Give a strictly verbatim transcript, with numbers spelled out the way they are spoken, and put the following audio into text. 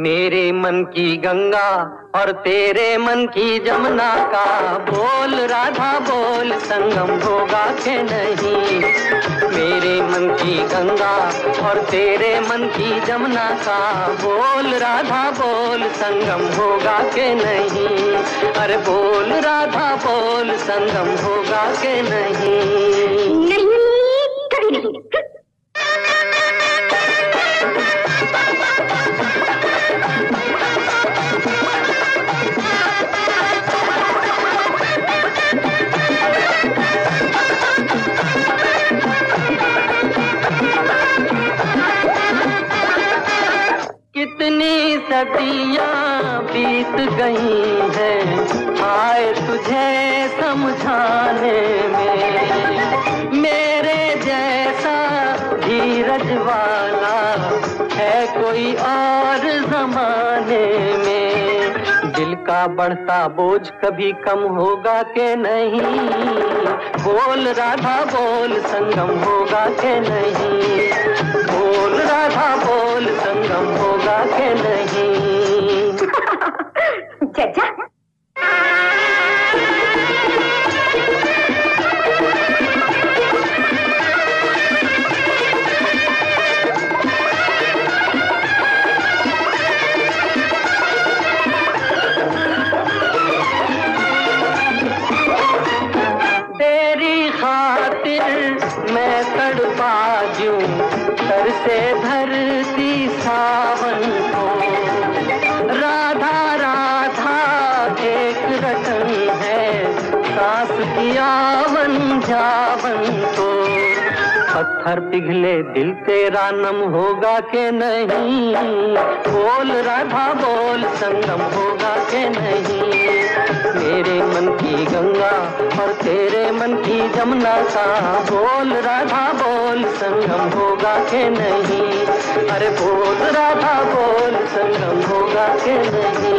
मेरे मन की गंगा और तेरे मन की जमुना का बोल राधा बोल, संगम होगा कि नहीं। मेरे मन की गंगा और तेरे मन की जमुना का बोल राधा बोल, संगम होगा कि नहीं। अरे बोल राधा बोल, संगम होगा कि नहीं। नहीं, कभी नहीं। कितनी सदियां बीत गई हैं, आए तुझे समझाने में। मेरे जैसा धीरज वाला है कोई और जमाने में। दिल का बढ़ता बोझ कभी कम होगा कि नहीं। बोल राधा बोल, संगम होगा कि नहीं। बोल राधा बोल, संगम होगा कि नहीं। चाचा तेरी खातिर मैं तड़पा जूं, सर से धरती सावन को। राधा राधा एक रटन है, सांस की आवन जावन को। पत्थर पिघले दिल तेरा नम होगा कि नहीं। बोल राधा बोल, संगम होगा कि नहीं। मेरे मन की गंगा और तेरे मन की जमुना का बोल राधा बोल, संगम होगा कि नहीं। अरे बोल राधा बोल, संगम होगा कि नहीं।